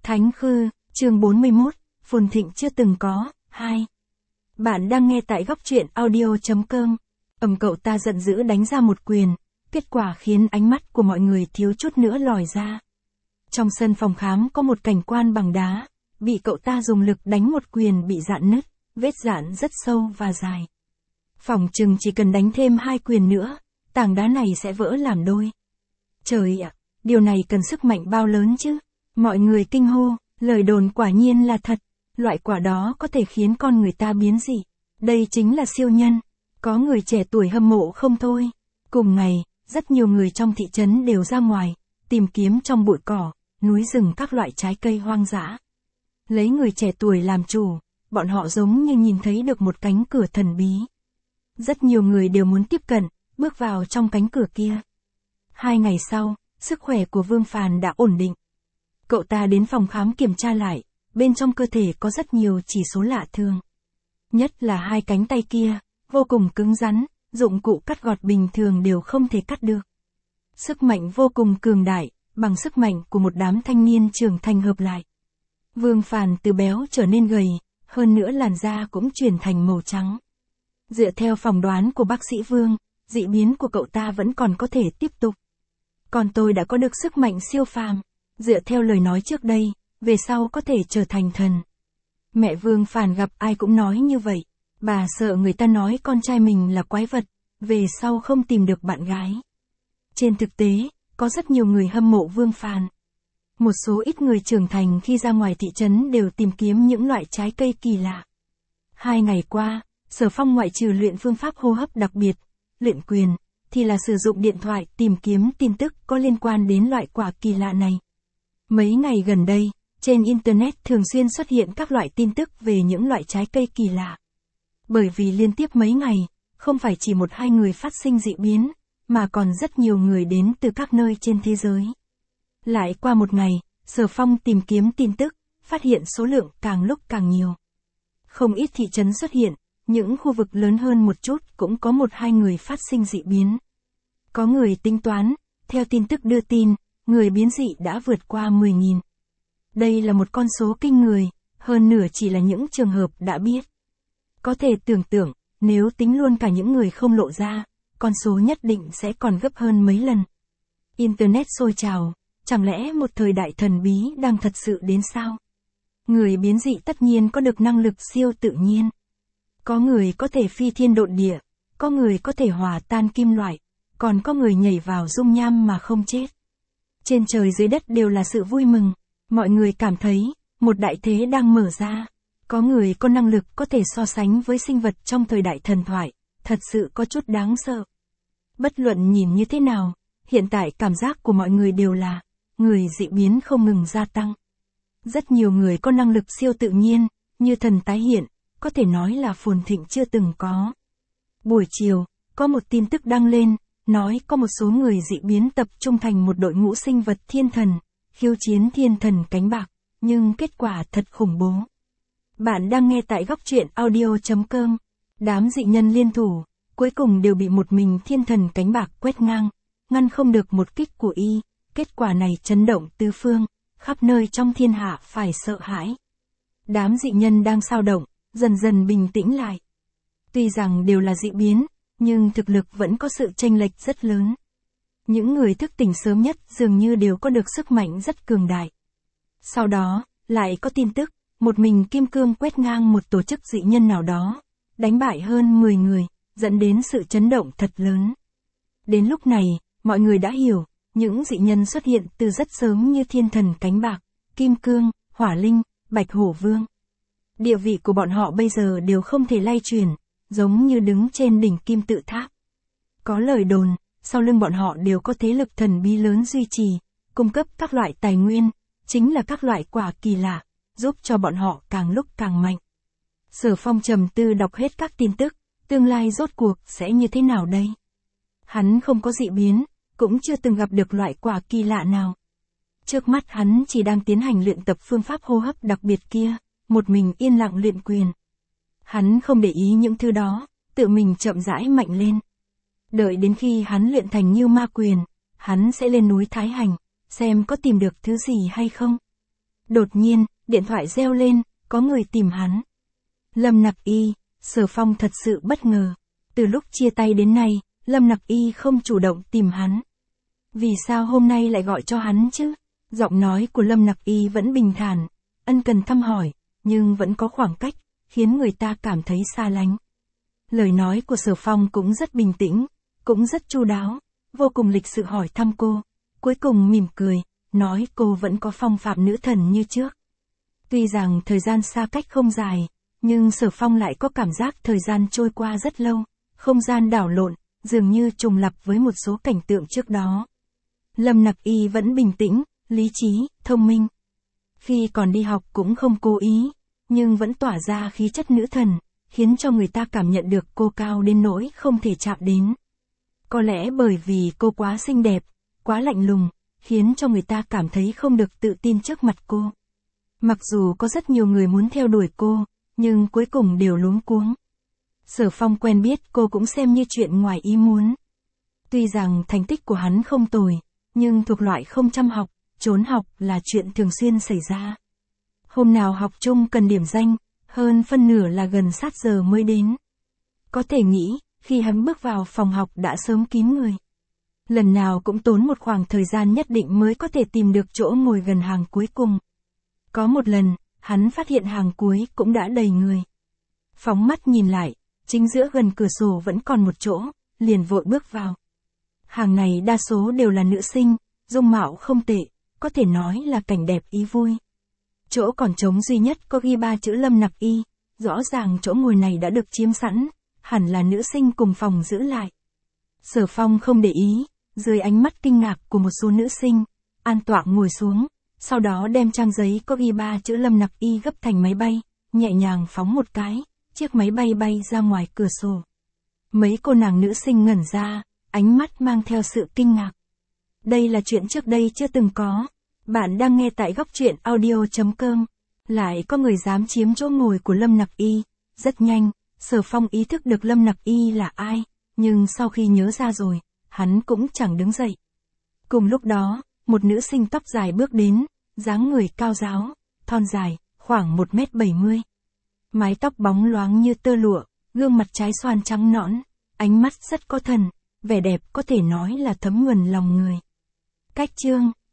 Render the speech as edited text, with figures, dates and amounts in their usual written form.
Thánh Khư, chương 41, phồn thịnh chưa từng có, 2. Bạn đang nghe tại góc truyện audio.com. Cậu ta giận dữ đánh ra một quyền, kết quả khiến ánh mắt của mọi người thiếu chút nữa lòi ra. Trong sân phòng khám có một cảnh quan bằng đá, bị cậu ta dùng lực đánh một quyền bị rạn nứt, vết rạn rất sâu và dài. Phỏng chừng chỉ cần đánh thêm 2 quyền nữa, tảng đá này sẽ vỡ làm đôi. Trời ạ, điều này cần sức mạnh bao lớn chứ? Mọi người kinh hô, lời đồn quả nhiên là thật, loại quả đó có thể khiến con người ta biến dị. Đây chính là siêu nhân. Có người trẻ tuổi hâm mộ không thôi. Cùng ngày, rất nhiều người trong thị trấn đều ra ngoài, tìm kiếm trong bụi cỏ, núi rừng các loại trái cây hoang dã. Lấy người trẻ tuổi làm chủ, bọn họ giống như nhìn thấy được một cánh cửa thần bí. Rất nhiều người đều muốn tiếp cận, bước vào trong cánh cửa kia. 2 ngày sau, sức khỏe của Vương Phàn đã ổn định. Cậu ta đến phòng khám kiểm tra lại, bên trong cơ thể có rất nhiều chỉ số lạ thường. Nhất là 2 cánh tay kia, vô cùng cứng rắn, dụng cụ cắt gọt bình thường đều không thể cắt được. Sức mạnh vô cùng cường đại, bằng sức mạnh của một đám thanh niên trưởng thành hợp lại. Vương Phàn từ béo trở nên gầy, hơn nữa làn da cũng chuyển thành màu trắng. Dựa theo phỏng đoán của bác sĩ Vương, dị biến của cậu ta vẫn còn có thể tiếp tục. Còn tôi đã có được sức mạnh siêu phàm, dựa theo lời nói trước đây, về sau có thể trở thành thần. Mẹ Vương Phàn gặp ai cũng nói như vậy, bà sợ người ta nói con trai mình là quái vật, về sau không tìm được bạn gái. Trên thực tế, có rất nhiều người hâm mộ Vương Phàn. Một số ít người trưởng thành khi ra ngoài thị trấn đều tìm kiếm những loại trái cây kỳ lạ. 2 ngày qua, Sở Phong ngoại trừ luyện phương pháp hô hấp đặc biệt, luyện quyền, thì là sử dụng điện thoại tìm kiếm tin tức có liên quan đến loại quả kỳ lạ này. Mấy ngày gần đây, trên Internet thường xuyên xuất hiện các loại tin tức về những loại trái cây kỳ lạ. Bởi vì liên tiếp mấy ngày, không phải chỉ 1-2 người phát sinh dị biến, mà còn rất nhiều người đến từ các nơi trên thế giới. Lại qua một ngày, Sở Phong tìm kiếm tin tức, phát hiện số lượng càng lúc càng nhiều. Không ít thị trấn xuất hiện, những khu vực lớn hơn một chút cũng có 1-2 người phát sinh dị biến. Có người tính toán, theo tin tức đưa tin, người biến dị đã vượt qua 10.000. Đây là một con số kinh người, hơn nửa chỉ là những trường hợp đã biết. Có thể tưởng tượng, nếu tính luôn cả những người không lộ ra, con số nhất định sẽ còn gấp hơn mấy lần. Internet sôi trào, chẳng lẽ một thời đại thần bí đang thật sự đến sao? Người biến dị tất nhiên có được năng lực siêu tự nhiên. Có người có thể phi thiên độn địa, có người có thể hòa tan kim loại, còn có người nhảy vào dung nham mà không chết. Trên trời dưới đất đều là sự vui mừng, mọi người cảm thấy, một đại thế đang mở ra. Có người có năng lực có thể so sánh với sinh vật trong thời đại thần thoại, thật sự có chút đáng sợ. Bất luận nhìn như thế nào, hiện tại cảm giác của mọi người đều là, người dị biến không ngừng gia tăng. Rất nhiều người có năng lực siêu tự nhiên, như thần tái hiện, có thể nói là phồn thịnh chưa từng có. Buổi chiều, có một tin tức đăng lên, nói có một số người dị biến tập trung thành một đội ngũ sinh vật thiên thần, khiêu chiến thiên thần cánh bạc, nhưng kết quả thật khủng bố. Bạn đang nghe tại góc truyện audio.com. Đám dị nhân liên thủ, cuối cùng đều bị một mình thiên thần cánh bạc quét ngang, ngăn không được một kích của y. Kết quả này chấn động tứ phương, khắp nơi trong thiên hạ phải sợ hãi. Đám dị nhân đang xao động, dần dần bình tĩnh lại. Tuy rằng đều là dị biến, nhưng thực lực vẫn có sự chênh lệch rất lớn. Những người thức tỉnh sớm nhất dường như đều có được sức mạnh rất cường đại. Sau đó, lại có tin tức, một mình Kim Cương quét ngang một tổ chức dị nhân nào đó, đánh bại hơn 10 người, dẫn đến sự chấn động thật lớn. Đến lúc này, mọi người đã hiểu, những dị nhân xuất hiện từ rất sớm như thiên thần cánh bạc, Kim Cương, Hỏa Linh, Bạch Hổ Vương. Địa vị của bọn họ bây giờ đều không thể lay chuyển, giống như đứng trên đỉnh kim tự tháp. Có lời đồn, sau lưng bọn họ đều có thế lực thần bí lớn duy trì, cung cấp các loại tài nguyên, chính là các loại quả kỳ lạ, giúp cho bọn họ càng lúc càng mạnh. Sở Phong trầm tư đọc hết các tin tức, tương lai rốt cuộc sẽ như thế nào đây? Hắn không có dị biến, cũng chưa từng gặp được loại quả kỳ lạ nào. Trước mắt hắn chỉ đang tiến hành luyện tập phương pháp hô hấp đặc biệt kia, một mình yên lặng luyện quyền. Hắn không để ý những thứ đó, tự mình chậm rãi mạnh lên. Đợi đến khi hắn luyện thành Như Ma Quyền, hắn sẽ lên núi Thái Hành, xem có tìm được thứ gì hay không. Đột nhiên, điện thoại reo lên, có người tìm hắn. Lâm Nặc Y, Sở Phong thật sự bất ngờ. Từ lúc chia tay đến nay, Lâm Nặc Y không chủ động tìm hắn. Vì sao hôm nay lại gọi cho hắn chứ? Giọng nói của Lâm Nặc Y vẫn bình thản, ân cần thăm hỏi, nhưng vẫn có khoảng cách, khiến người ta cảm thấy xa lánh. Lời nói của Sở Phong cũng rất bình tĩnh, cũng rất chu đáo, vô cùng lịch sự hỏi thăm cô, cuối cùng mỉm cười, nói cô vẫn có phong phạm nữ thần như trước. Tuy rằng thời gian xa cách không dài, nhưng Sở Phong lại có cảm giác thời gian trôi qua rất lâu, không gian đảo lộn, dường như trùng lặp với một số cảnh tượng trước đó. Lâm Nặc Y vẫn bình tĩnh, lý trí, thông minh. Khi còn đi học cũng không cố ý, nhưng vẫn tỏa ra khí chất nữ thần, khiến cho người ta cảm nhận được cô cao đến nỗi không thể chạm đến. Có lẽ bởi vì cô quá xinh đẹp, quá lạnh lùng, khiến cho người ta cảm thấy không được tự tin trước mặt cô. Mặc dù có rất nhiều người muốn theo đuổi cô, nhưng cuối cùng đều luống cuống. Sở Phong quen biết cô cũng xem như chuyện ngoài ý muốn. Tuy rằng thành tích của hắn không tồi, nhưng thuộc loại không chăm học, trốn học là chuyện thường xuyên xảy ra. Hôm nào học chung cần điểm danh, hơn phân nửa là gần sát giờ mới đến. Có thể nghĩ, khi hắn bước vào phòng học đã sớm kín người. Lần nào cũng tốn một khoảng thời gian nhất định mới có thể tìm được chỗ ngồi gần hàng cuối cùng. Có một lần, hắn phát hiện hàng cuối cũng đã đầy người. Phóng mắt nhìn lại, chính giữa gần cửa sổ vẫn còn một chỗ, liền vội bước vào. Hàng này đa số đều là nữ sinh, dung mạo không tệ, có thể nói là cảnh đẹp ý vui. Chỗ còn trống duy nhất có ghi 3 chữ Lâm Nặc Y, rõ ràng chỗ ngồi này đã được chiếm sẵn, hẳn là nữ sinh cùng phòng giữ lại. Sở Phong không để ý, dưới ánh mắt kinh ngạc của một số nữ sinh, an tọa ngồi xuống, sau đó đem trang giấy có ghi 3 chữ Lâm Nặc Y gấp thành máy bay, nhẹ nhàng phóng một cái, chiếc máy bay bay ra ngoài cửa sổ. Mấy cô nàng nữ sinh ngẩn ra, ánh mắt mang theo sự kinh ngạc. Đây là chuyện trước đây chưa từng có. Bạn đang nghe tại góc truyện audio.com. Lại có người dám chiếm chỗ ngồi của Lâm Nặc Y. Rất nhanh, Sở Phong ý thức được Lâm Nặc Y là ai, nhưng sau khi nhớ ra rồi, hắn cũng chẳng đứng dậy. Cùng lúc đó, một nữ sinh tóc dài bước đến, dáng người cao ráo, thon dài, khoảng 1m70. Mái tóc bóng loáng như tơ lụa, gương mặt trái xoan trắng nõn, ánh mắt rất có thần, vẻ đẹp có thể nói là thấm nhuần lòng người. Cách chương